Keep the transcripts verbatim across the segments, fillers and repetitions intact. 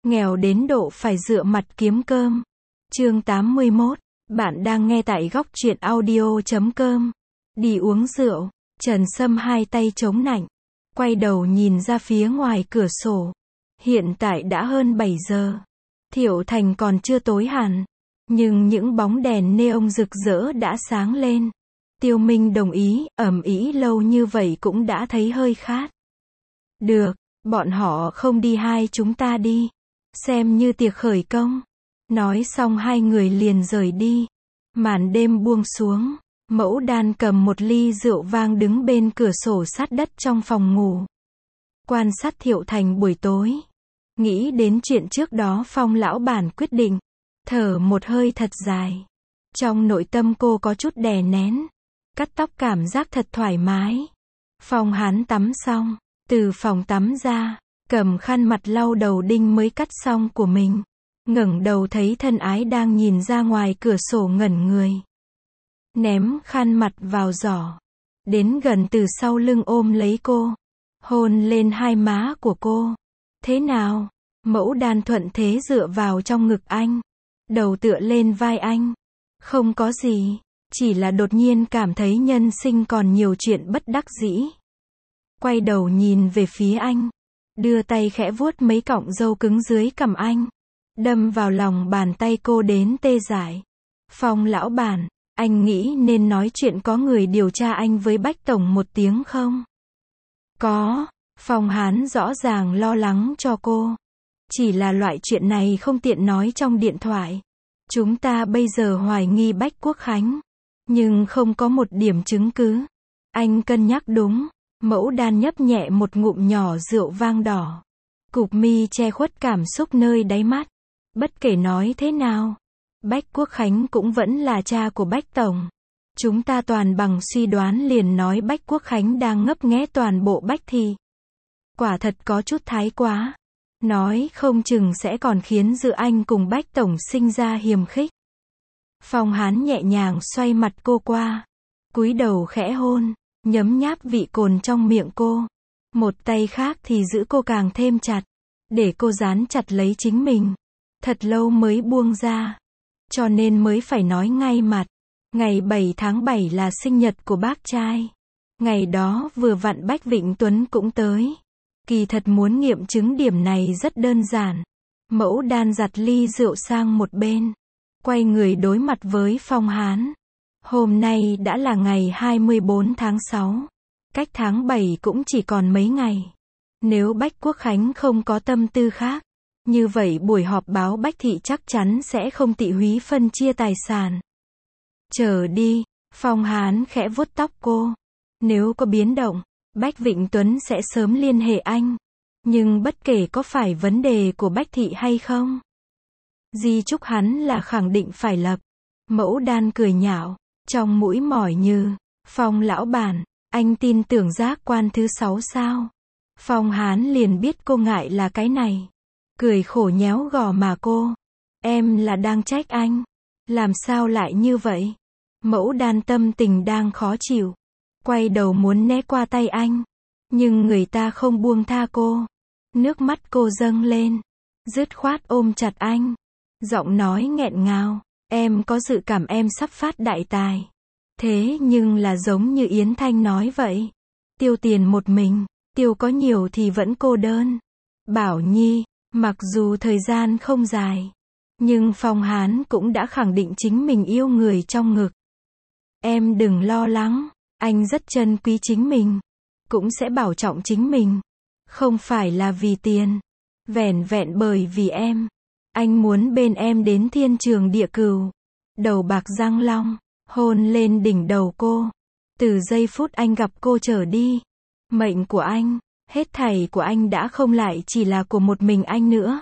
nghèo đến độ phải dựa mặt kiếm cơm. Chương tám mươi mốt, bạn đang nghe tại góc truyện audio chấm com. Đi uống rượu, Trần Sâm hai tay chống nạnh, quay đầu nhìn ra phía ngoài cửa sổ. Hiện tại đã hơn bảy giờ. Thiệu Thành còn chưa tối hẳn, nhưng những bóng đèn neon rực rỡ đã sáng lên. Tiêu Minh đồng ý, ầm ĩ lâu như vậy cũng đã thấy hơi khát. Được, bọn họ không đi hai chúng ta đi. Xem như tiệc khởi công. Nói xong hai người liền rời đi. Màn đêm buông xuống, Mẫu Đan cầm một ly rượu vang đứng bên cửa sổ sát đất trong phòng ngủ. Quan sát Thiệu Thành buổi tối. Nghĩ đến chuyện trước đó Phong lão bản quyết định. Thở một hơi thật dài. Trong nội tâm cô có chút đè nén. Cắt tóc cảm giác thật thoải mái. Phong hắn tắm xong, từ phòng tắm ra, cầm khăn mặt lau đầu đinh mới cắt xong của mình. Ngẩng đầu thấy thân ái đang nhìn ra ngoài cửa sổ ngẩn người. Ném khăn mặt vào giỏ. Đến gần từ sau lưng ôm lấy cô. Hôn lên hai má của cô. Thế nào? Mẫu Đan thuận thế dựa vào trong ngực anh. Đầu tựa lên vai anh. Không có gì. Chỉ là đột nhiên cảm thấy nhân sinh còn nhiều chuyện bất đắc dĩ. Quay đầu nhìn về phía anh. Đưa tay khẽ vuốt mấy cọng râu cứng dưới cằm anh. Đâm vào lòng bàn tay cô đến tê dại. Phong lão bản, anh nghĩ nên nói chuyện có người điều tra anh với Bách Tổng một tiếng không? Có. Phong Hán rõ ràng lo lắng cho cô. Chỉ là loại chuyện này không tiện nói trong điện thoại. Chúng ta bây giờ hoài nghi Bách Quốc Khánh. Nhưng không có một điểm chứng cứ. Anh cân nhắc đúng. Mẫu Đan nhấp nhẹ một ngụm nhỏ rượu vang đỏ. Cụp mi che khuất cảm xúc nơi đáy mắt. Bất kể nói thế nào, Bách Quốc Khánh cũng vẫn là cha của Bách Tổng. Chúng ta toàn bằng suy đoán liền nói Bách Quốc Khánh đang ngấp nghé toàn bộ Bách Thị. Quả thật có chút thái quá. Nói không chừng sẽ còn khiến giữa anh cùng Bách Tổng sinh ra hiềm khích. Phong Hán nhẹ nhàng xoay mặt cô qua. Cúi đầu khẽ hôn, nhấm nháp vị cồn trong miệng cô. Một tay khác thì giữ cô càng thêm chặt. Để cô dán chặt lấy chính mình. Thật lâu mới buông ra. Cho nên mới phải nói ngay mặt. Ngày bảy tháng bảy là sinh nhật của bác trai. Ngày đó vừa vặn Bách Vịnh Tuấn cũng tới. Kỳ thật muốn nghiệm chứng điểm này rất đơn giản. Mẫu Đan giặt ly rượu sang một bên. Quay người đối mặt với Phong Hán. Hôm nay đã là ngày hai mươi bốn tháng sáu. Cách tháng bảy cũng chỉ còn mấy ngày. Nếu Bách Quốc Khánh không có tâm tư khác. Như vậy buổi họp báo Bách Thị chắc chắn sẽ không tị húy phân chia tài sản. Chờ đi. Phong Hán khẽ vuốt tóc cô. Nếu có biến động, Bách Vịnh Tuấn sẽ sớm liên hệ anh. Nhưng bất kể có phải vấn đề của Bách Thị hay không. Di chúc hắn là khẳng định phải lập. Mẫu Đan cười nhạo. Trong mũi mỏi như. Phong lão bản, anh tin tưởng giác quan thứ sáu sao? Phong Hán liền biết cô ngại là cái này. Cười khổ nhéo gò má cô. Em là đang trách anh. Làm sao lại như vậy? Mẫu Đan tâm tình đang khó chịu. Quay đầu muốn né qua tay anh. Nhưng người ta không buông tha cô. Nước mắt cô dâng lên. Dứt khoát ôm chặt anh. Giọng nói nghẹn ngào. Em có dự cảm em sắp phát đại tài. Thế nhưng là giống như Yến Thanh nói vậy. Tiêu tiền một mình. Tiêu có nhiều thì vẫn cô đơn. Bảo Nhi. Mặc dù thời gian không dài. Nhưng Phong Hán cũng đã khẳng định chính mình yêu người trong ngực. Em đừng lo lắng. Anh rất trân quý chính mình. Cũng sẽ bảo trọng chính mình. Không phải là vì tiền. Vẻn vẹn bởi vì em. Anh muốn bên em đến thiên trường địa cửu. Đầu bạc răng long. Hôn lên đỉnh đầu cô. Từ giây phút anh gặp cô trở đi. Mệnh của anh. Hết thảy của anh đã không lại chỉ là của một mình anh nữa.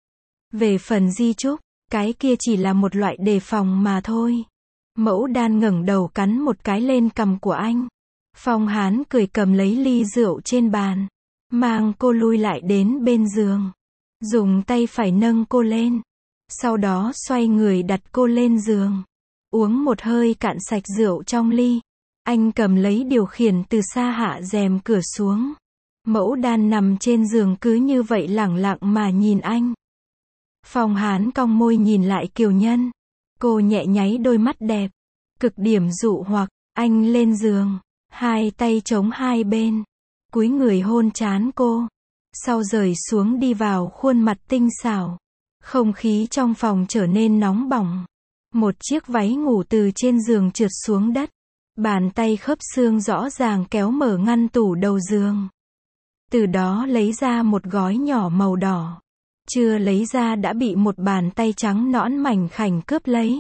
Về phần di chúc, cái kia chỉ là một loại đề phòng mà thôi. Mẫu Đan ngẩng đầu cắn một cái lên cằm của anh. Phong Hán cười cầm lấy ly rượu trên bàn. Mang cô lui lại đến bên giường. Dùng tay phải nâng cô lên. Sau đó xoay người đặt cô lên giường. Uống một hơi cạn sạch rượu trong ly. Anh cầm lấy điều khiển từ xa hạ rèm cửa xuống. Mẫu Đan nằm trên giường cứ như vậy lẳng lặng mà nhìn anh. Phong Hán cong môi nhìn lại Kiều Nhân. Cô nhẹ nháy đôi mắt đẹp. Cực điểm dụ hoặc, anh lên giường. Hai tay chống hai bên. Cúi người hôn trán cô. Sau rời xuống đi vào khuôn mặt tinh xảo. Không khí trong phòng trở nên nóng bỏng. Một chiếc váy ngủ từ trên giường trượt xuống đất. Bàn tay khớp xương rõ ràng kéo mở ngăn tủ đầu giường. Từ đó lấy ra một gói nhỏ màu đỏ. Chưa lấy ra đã bị một bàn tay trắng nõn mảnh khảnh cướp lấy.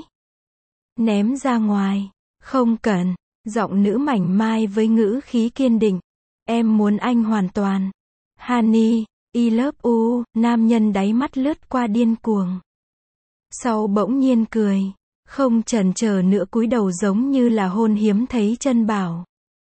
Ném ra ngoài. Không cần. Giọng nữ mảnh mai với ngữ khí kiên định. Em muốn anh hoàn toàn. Honey, I love you, nam nhân đáy mắt lướt qua điên cuồng. Sau bỗng nhiên cười. Không chần chờ nữa cúi đầu giống như là hôn hiếm thấy chân bảo.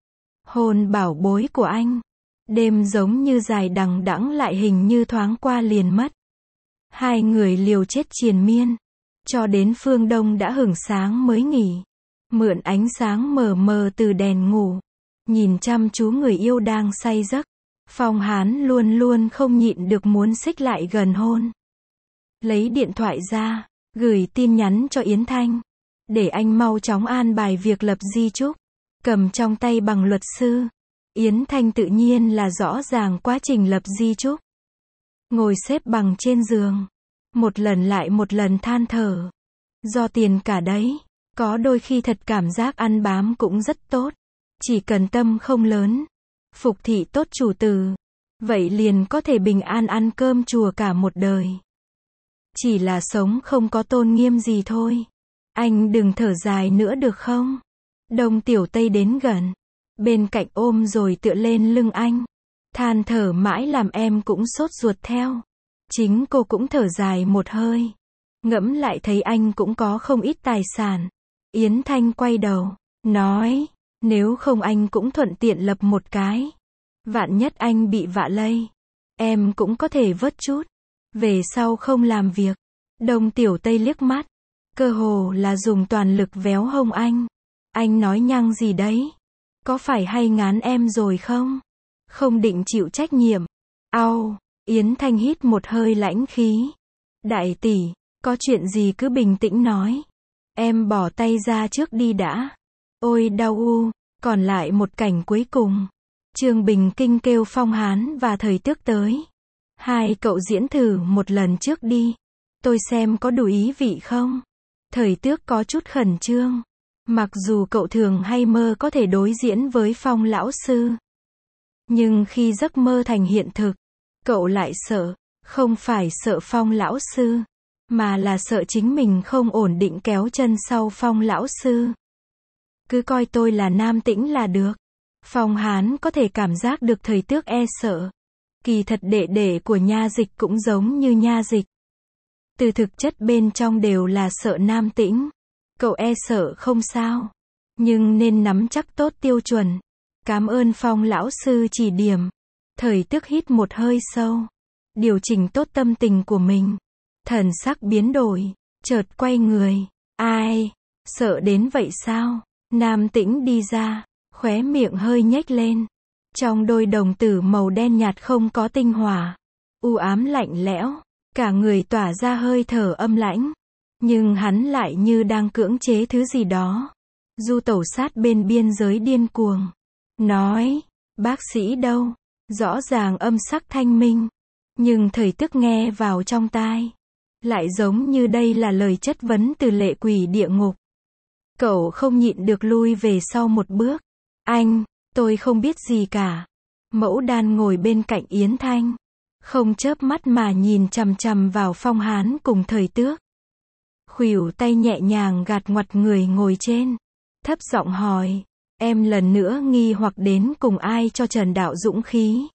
Hôn bảo bối của anh. Đêm giống như dài đằng đẵng lại hình như thoáng qua liền mất. Hai người liều chết triền miên. Cho đến phương đông đã hửng sáng mới nghỉ. Mượn ánh sáng mờ mờ từ đèn ngủ. Nhìn chăm chú người yêu đang say giấc. Phong Hán luôn luôn không nhịn được muốn xích lại gần hôn. Lấy điện thoại ra. Gửi tin nhắn cho Yến Thanh. Để anh mau chóng an bài việc lập di chúc. Cầm trong tay bằng luật sư. Yến Thanh tự nhiên là rõ ràng quá trình lập di chúc. Ngồi xếp bằng trên giường. Một lần lại một lần than thở. Do tiền cả đấy. Có đôi khi thật cảm giác ăn bám cũng rất tốt. Chỉ cần tâm không lớn. Phục thị tốt chủ từ. Vậy liền có thể bình an ăn cơm chùa cả một đời. Chỉ là sống không có tôn nghiêm gì thôi. Anh đừng thở dài nữa được không? Đông Tiểu Tây đến gần. Bên cạnh ôm rồi tựa lên lưng anh. Than thở mãi làm em cũng sốt ruột theo. Chính cô cũng thở dài một hơi. Ngẫm lại thấy anh cũng có không ít tài sản. Yến Thanh quay đầu. Nói. Nếu không anh cũng thuận tiện lập một cái. Vạn nhất anh bị vạ lây. Em cũng có thể vớt chút. Về sau không làm việc. Đông Tiểu Tây liếc mắt. Cơ hồ là dùng toàn lực véo hông anh. Anh nói nhăng gì đấy? Có phải hay ngán em rồi không? Không định chịu trách nhiệm. Au, Yến Thanh hít một hơi lãnh khí. Đại tỷ, có chuyện gì cứ bình tĩnh nói. Em bỏ tay ra trước đi đã. Ôi đau u, còn lại một cảnh cuối cùng. Trương Bình Kinh kêu Phong Hán và Thời Tước tới. Hai cậu diễn thử một lần trước đi. Tôi xem có đủ ý vị không? Thời Tước có chút khẩn trương. Mặc dù cậu thường hay mơ có thể đối diễn với Phong lão sư. Nhưng khi giấc mơ thành hiện thực, cậu lại sợ. Không phải sợ Phong lão sư, mà là sợ chính mình không ổn định kéo chân sau Phong lão sư. Cứ coi tôi là nam tĩnh là được. Phong Hán có thể cảm giác được Thời Tước e sợ. Kỳ thật đệ đệ của Nha Dịch cũng giống như Nha Dịch. Từ thực chất bên trong đều là sợ nam tĩnh. Cậu e sợ không sao. Nhưng nên nắm chắc tốt tiêu chuẩn. Cảm ơn Phong lão sư chỉ điểm. Thời Tước hít một hơi sâu. Điều chỉnh tốt tâm tình của mình. Thần sắc biến đổi. Chợt quay người. Ai? Sợ đến vậy sao? Nam tĩnh đi ra. Khóe miệng hơi nhếch lên. Trong đôi đồng tử màu đen nhạt không có tinh hỏa. U ám lạnh lẽo. Cả người tỏa ra hơi thở âm lãnh. Nhưng hắn lại như đang cưỡng chế thứ gì đó. Du tẩu sát bên biên giới điên cuồng. Nói. Bác sĩ đâu? Rõ ràng âm sắc thanh minh. Nhưng Thời Tước nghe vào trong tai. Lại giống như đây là lời chất vấn từ lệ quỷ địa ngục. Cậu không nhịn được lui về sau một bước. Anh, tôi không biết gì cả. Mẫu Đan ngồi bên cạnh Yến Thanh. Không chớp mắt mà nhìn chằm chằm vào Phong Hán cùng Thời Tước. Khuỷu tay nhẹ nhàng gạt ngoặt người ngồi trên. Thấp giọng hỏi. Em lần nữa nghi hoặc đến cùng ai cho Trần Đạo dũng khí.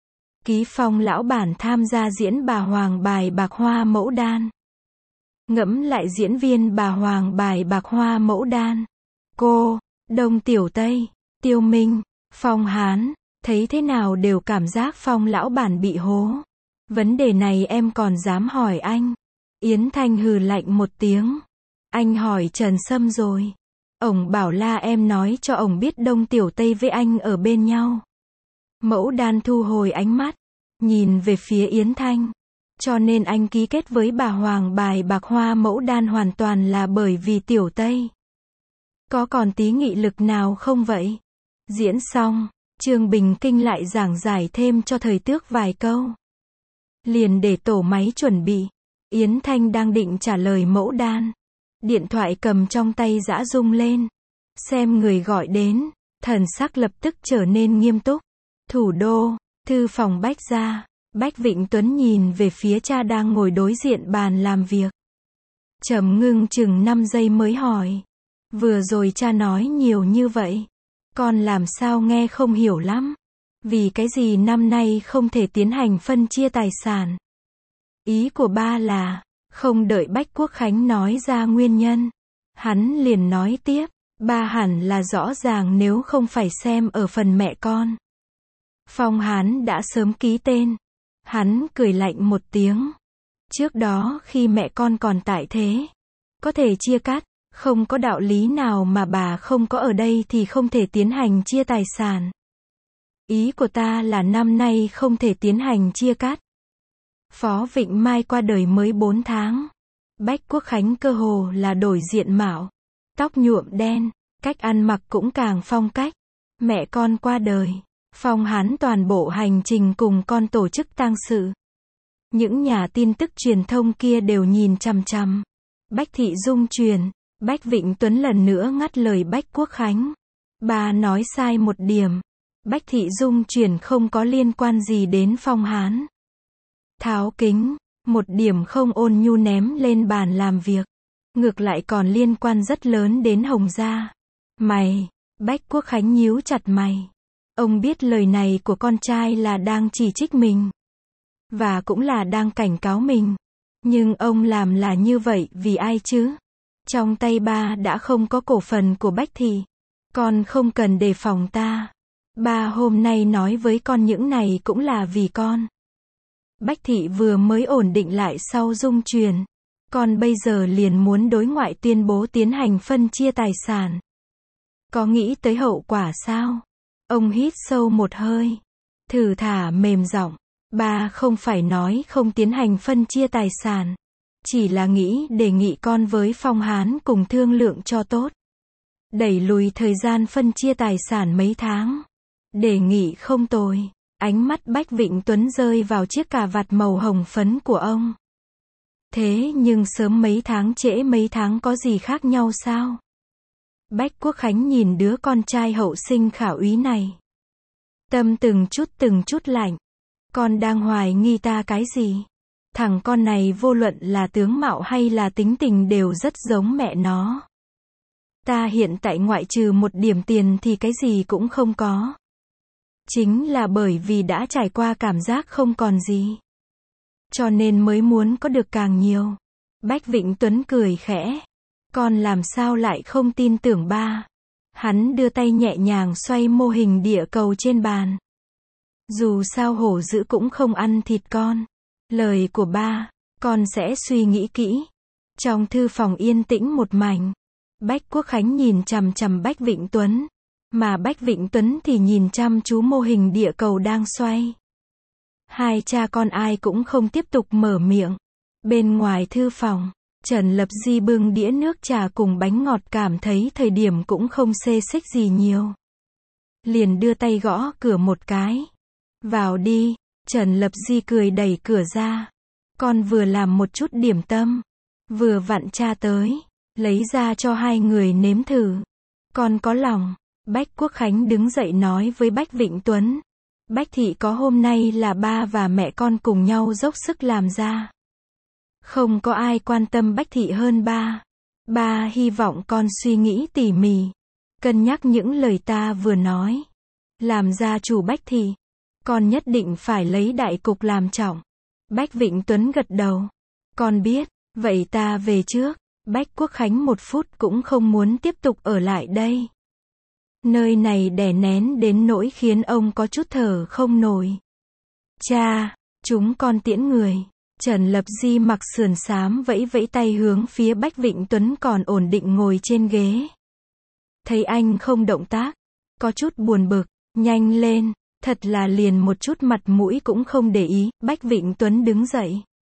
Ký Phong lão bản tham gia diễn bà Hoàng bài bạc hoa Mẫu Đan. Ngẫm lại diễn viên bà Hoàng bài bạc hoa Mẫu Đan. Cô, Đông Tiểu Tây, Tiêu Minh, Phong Hán, thấy thế nào đều cảm giác Phong lão bản bị hố. Vấn đề này em còn dám hỏi anh. Yến Thanh hừ lạnh một tiếng. Anh hỏi Trần Sâm rồi. Ổng bảo là em nói cho ổng biết Đông Tiểu Tây với anh ở bên nhau. Mẫu Đan thu hồi ánh mắt. Nhìn về phía Yến Thanh. Cho nên anh ký kết với bà Hoàng bài bạc Hoa Mẫu Đan hoàn toàn là bởi vì Tiểu Tây. Có còn tí nghị lực nào không vậy? Diễn xong, Trương Bình Kinh lại giảng giải thêm cho thời tước vài câu. Liền để tổ máy chuẩn bị. Yến Thanh đang định trả lời Mẫu Đan. Điện thoại cầm trong tay giã rung lên. Xem người gọi đến, thần sắc lập tức trở nên nghiêm túc. Thủ đô, thư phòng Bách gia. Bách Vịnh Tuấn nhìn về phía cha đang ngồi đối diện bàn làm việc. Trầm ngưng chừng năm giây mới hỏi. Vừa rồi cha nói nhiều như vậy. Con làm sao nghe không hiểu lắm. Vì cái gì năm nay không thể tiến hành phân chia tài sản? Ý của ba là, không đợi Bách Quốc Khánh nói ra nguyên nhân. Hắn liền nói tiếp, ba hẳn là rõ ràng nếu không phải xem ở phần mẹ con. Phong Hán đã sớm ký tên. Hắn cười lạnh một tiếng. Trước đó khi mẹ con còn tại thế, có thể chia cắt, không có đạo lý nào mà bà không có ở đây thì không thể tiến hành chia tài sản. Ý của ta là năm nay không thể tiến hành chia cắt. Phó Vịnh Mai qua đời mới bốn tháng. Bách Quốc Khánh cơ hồ là đổi diện mạo. Tóc nhuộm đen, cách ăn mặc cũng càng phong cách. Mẹ con qua đời. Phong Hán toàn bộ hành trình cùng con tổ chức tang sự. Những nhà tin tức truyền thông kia đều nhìn chằm chằm. Bách Thị Dung truyền. Bách Vịnh Tuấn lần nữa ngắt lời Bách Quốc Khánh. Bà nói sai một điểm. Bách Thị Dung truyền không có liên quan gì đến Phong Hán. Tháo kính, một điểm không ôn nhu ném lên bàn làm việc. Ngược lại còn liên quan rất lớn đến Hồng gia. Mày, Bách Quốc Khánh nhíu chặt mày. Ông biết lời này của con trai là đang chỉ trích mình. Và cũng là đang cảnh cáo mình. Nhưng ông làm là như vậy vì ai chứ? Trong tay ba đã không có cổ phần của Bách Thị. Con không cần đề phòng ta. Ba hôm nay nói với con những này cũng là vì con. Bách Thị vừa mới ổn định lại sau dung truyền. Con bây giờ liền muốn đối ngoại tuyên bố tiến hành phân chia tài sản. Có nghĩ tới hậu quả sao? Ông hít sâu một hơi. Thử thả mềm giọng. Ba không phải nói không tiến hành phân chia tài sản. Chỉ là nghĩ đề nghị con với Phong Hán cùng thương lượng cho tốt. Đẩy lùi thời gian phân chia tài sản mấy tháng. Đề nghị không tồi. Ánh mắt Bách Vịnh Tuấn rơi vào chiếc cà vạt màu hồng phấn của ông. Thế nhưng sớm mấy tháng trễ mấy tháng có gì khác nhau sao? Bách Quốc Khánh nhìn đứa con trai hậu sinh khả úy này. Tâm từng chút từng chút lạnh. Con đang hoài nghi ta cái gì? Thằng con này vô luận là tướng mạo hay là tính tình đều rất giống mẹ nó. Ta hiện tại ngoại trừ một điểm tiền thì cái gì cũng không có. Chính là bởi vì đã trải qua cảm giác không còn gì. Cho nên mới muốn có được càng nhiều. Bách Vịnh Tuấn cười khẽ. Con làm sao lại không tin tưởng ba? Hắn đưa tay nhẹ nhàng xoay mô hình địa cầu trên bàn. Dù sao hổ dữ cũng không ăn thịt con. Lời của ba, con sẽ suy nghĩ kỹ. Trong thư phòng yên tĩnh một mảnh. Bách Quốc Khánh nhìn chằm chằm Bách Vịnh Tuấn. Mà Bách Vịnh Tuấn thì nhìn chăm chú mô hình địa cầu đang xoay. Hai cha con ai cũng không tiếp tục mở miệng. Bên ngoài thư phòng, Trần Lập Di bưng đĩa nước trà cùng bánh ngọt cảm thấy thời điểm cũng không xê xích gì nhiều. Liền đưa tay gõ cửa một cái. Vào đi, Trần Lập Di cười đẩy cửa ra. Con vừa làm một chút điểm tâm. Vừa vặn cha tới, lấy ra cho hai người nếm thử. Con có lòng. Bách Quốc Khánh đứng dậy nói với Bách Vịnh Tuấn. Bách Thị có hôm nay là ba và mẹ con cùng nhau dốc sức làm ra. Không có ai quan tâm Bách Thị hơn ba. Ba hy vọng con suy nghĩ tỉ mỉ. Cân nhắc những lời ta vừa nói. Làm gia chủ Bách Thị. Con nhất định phải lấy đại cục làm trọng. Bách Vịnh Tuấn gật đầu. Con biết, vậy ta về trước. Bách Quốc Khánh một phút cũng không muốn tiếp tục ở lại đây. Nơi này đè nén đến nỗi khiến ông có chút thở không nổi. Cha, chúng con tiễn người. Trần Lập Di mặc sườn xám vẫy vẫy tay hướng phía Bách Vịnh Tuấn còn ổn định ngồi trên ghế. Thấy anh không động tác, có chút buồn bực, nhanh lên, thật là liền một chút mặt mũi cũng không để ý. Bách Vịnh Tuấn đứng dậy,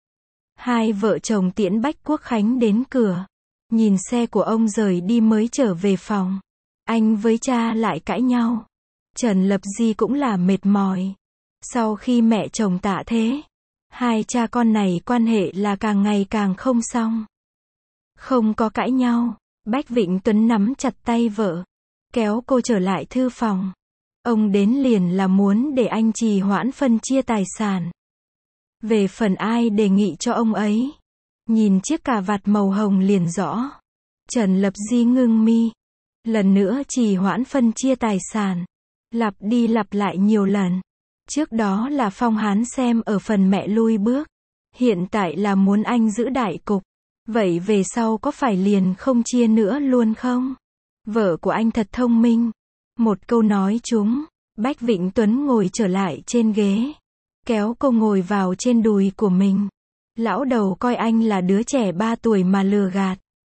Hai vợ chồng tiễn Bách Quốc Khánh đến cửa. Nhìn xe của ông rời đi mới trở về phòng. Anh với cha lại cãi nhau. Trần Lập Di cũng là mệt mỏi. Sau khi mẹ chồng tạ thế, hai cha con này quan hệ là càng ngày càng không xong. Không có cãi nhau, Bách Vịnh Tuấn nắm chặt tay vợ, kéo cô trở lại thư phòng. Ông đến liền là muốn để anh trì hoãn phân chia tài sản. Về phần ai đề nghị cho ông ấy, nhìn chiếc cà vạt màu hồng liền rõ. Trần Lập Di ngưng mi, lần nữa trì hoãn phân chia tài sản, lặp đi lặp lại nhiều lần. Trước đó là Phong Hán xem ở phần mẹ lui bước, hiện tại là muốn anh giữ đại cục. Vậy về sau có phải liền không chia nữa luôn không? Vợ của anh thật thông minh. Một câu nói trúng, Bách Vịnh Tuấn ngồi trở lại trên ghế, kéo cô ngồi vào trên đùi của mình. Lão đầu coi anh là đứa trẻ ba tuổi mà lừa gạt.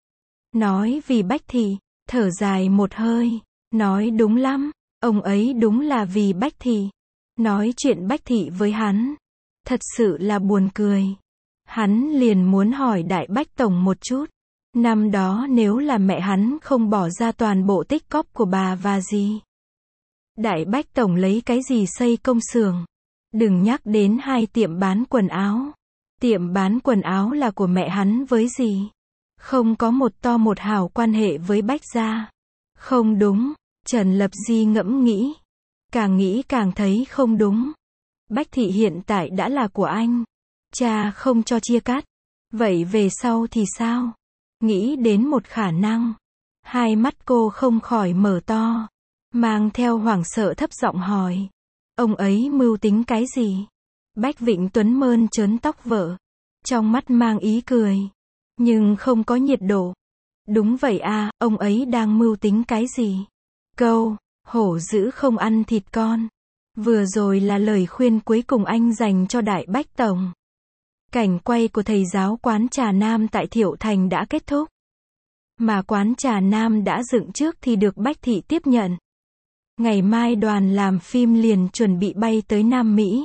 Nói vì Bách Thị, thở dài một hơi, nói đúng lắm, ông ấy đúng là vì Bách Thị. Nói chuyện Bách Thị với hắn, thật sự là buồn cười. Hắn liền muốn hỏi Đại Bách Tổng một chút. Năm đó nếu là mẹ hắn không bỏ ra toàn bộ tích cóp của bà và gì. Đại Bách Tổng lấy cái gì xây công xưởng? Đừng nhắc đến hai tiệm bán quần áo. Tiệm bán quần áo là của mẹ hắn với gì? Không có một to một hào quan hệ với Bách gia. Không đúng, Trần Lập Di ngẫm nghĩ. Càng nghĩ càng thấy không đúng. Bách Thị hiện tại đã là của anh. Cha không cho chia cắt. Vậy về sau thì sao? Nghĩ đến một khả năng. Hai mắt cô không khỏi mở to. Mang theo hoảng sợ thấp giọng hỏi. Ông ấy mưu tính cái gì? Bách Vịnh Tuấn mơn trớn tóc vợ. Trong mắt mang ý cười. Nhưng không có nhiệt độ. Đúng vậy à, ông ấy đang mưu tính cái gì? Câu, hổ dữ không ăn thịt con. Vừa rồi là lời khuyên cuối cùng anh dành cho Đại Bách Tổng. Cảnh quay của thầy giáo quán trà Nam tại Thiệu Thành đã kết thúc. Mà quán trà Nam đã dựng trước thì được Bách Thị tiếp nhận. Ngày mai đoàn làm phim liền chuẩn bị bay tới Nam Mỹ.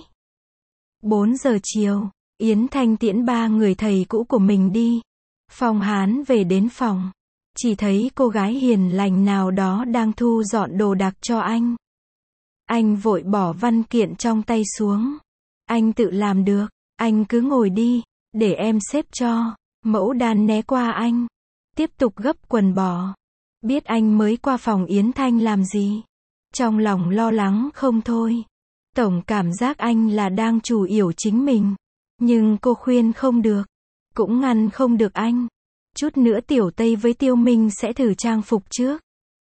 bốn giờ chiều, Yến Thanh tiễn ba người thầy cũ của mình đi. Phong Hán về đến phòng. Chỉ thấy cô gái hiền lành nào đó đang thu dọn đồ đạc cho anh. Anh vội bỏ văn kiện trong tay xuống. Anh tự làm được. Anh cứ ngồi đi, để em xếp cho. Mẫu Đan né qua anh. Tiếp tục gấp quần bò. Biết anh mới qua phòng Yến Thanh làm gì. Trong lòng lo lắng không thôi. Tổng cảm giác anh là đang chủ yểu chính mình. Nhưng cô khuyên không được. Cũng ngăn không được anh. Chút nữa Tiểu Tây với Tiêu Minh sẽ thử trang phục trước.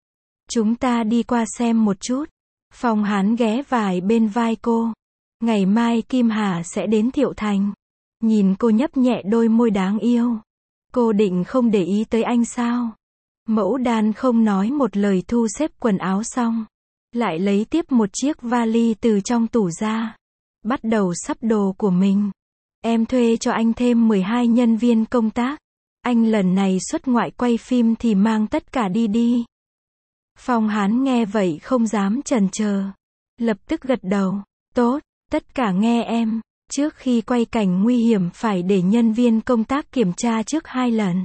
Chúng ta đi qua xem một chút. Phong Hán ghé vài bên vai cô. Ngày mai Kim Hà sẽ đến Thiệu Thành. Nhìn cô nhấp nhẹ đôi môi đáng yêu. Cô định không để ý tới anh sao? Mẫu Đan không nói một lời thu xếp quần áo xong. Lại lấy tiếp một chiếc vali từ trong tủ ra. Bắt đầu sắp đồ của mình. Em thuê cho anh thêm mười hai nhân viên công tác. Anh lần này xuất ngoại quay phim thì mang tất cả đi đi. Phong Hán nghe vậy không dám chần chờ. Lập tức gật đầu. Tốt, tất cả nghe em. Trước khi quay cảnh nguy hiểm phải để nhân viên công tác kiểm tra trước hai lần.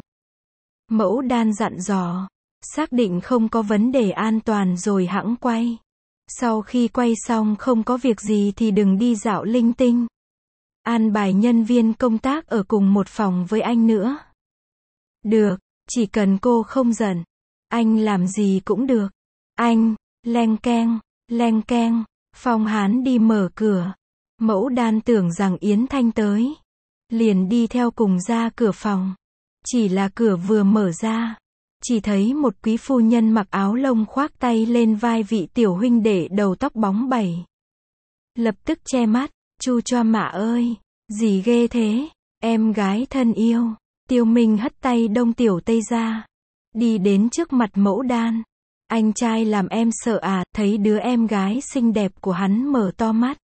Mẫu Đan dặn dò. Xác định không có vấn đề an toàn rồi hẵng quay. Sau khi quay xong không có việc gì thì đừng đi dạo linh tinh. An bài nhân viên công tác ở cùng một phòng với anh nữa. Được, chỉ cần cô không giận. Anh làm gì cũng được. Anh, leng keng, leng keng. Phong Hán đi mở cửa. Mẫu Đan tưởng rằng Yến Thanh tới. Liền đi theo cùng ra cửa phòng. Chỉ là cửa vừa mở ra. Chỉ thấy một quý phu nhân mặc áo lông khoác tay lên vai vị tiểu huynh đệ đầu tóc bóng bẩy. Lập tức che mắt. Chu choa mạ ơi, gì ghê thế? Em gái thân yêu. Tiêu Minh hất tay Đông Tiểu Tây ra. Đi đến trước mặt Mẫu Đan. Anh trai làm em sợ à? Thấy đứa em gái xinh đẹp của hắn mở to mắt.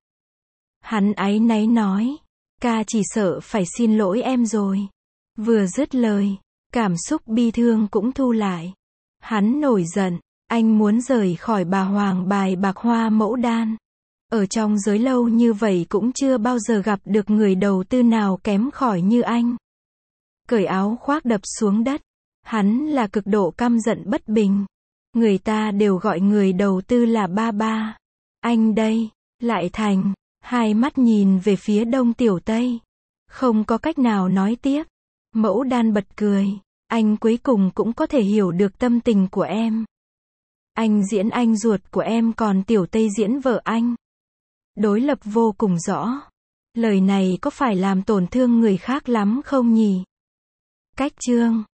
Hắn áy náy nói. Ca chỉ sợ phải xin lỗi em rồi. Vừa dứt lời, cảm xúc bi thương cũng thu lại. Hắn nổi giận. Anh muốn rời khỏi bà hoàng bài bạc hoa Mẫu Đan. Ở trong giới lâu như vậy cũng chưa bao giờ gặp được người đầu tư nào kém khỏi như anh. Cởi áo khoác đập xuống đất. Hắn là cực độ căm giận bất bình. Người ta đều gọi người đầu tư là ba ba. Anh đây, lại thành, hai mắt nhìn về phía Đông Tiểu Tây. Không có cách nào nói tiếp. Mẫu Đan bật cười. Anh cuối cùng cũng có thể hiểu được tâm tình của em. Anh diễn anh ruột của em còn Tiểu Tây diễn vợ anh. Đối lập vô cùng rõ. Lời này có phải làm tổn thương người khác lắm không nhỉ? Cách chương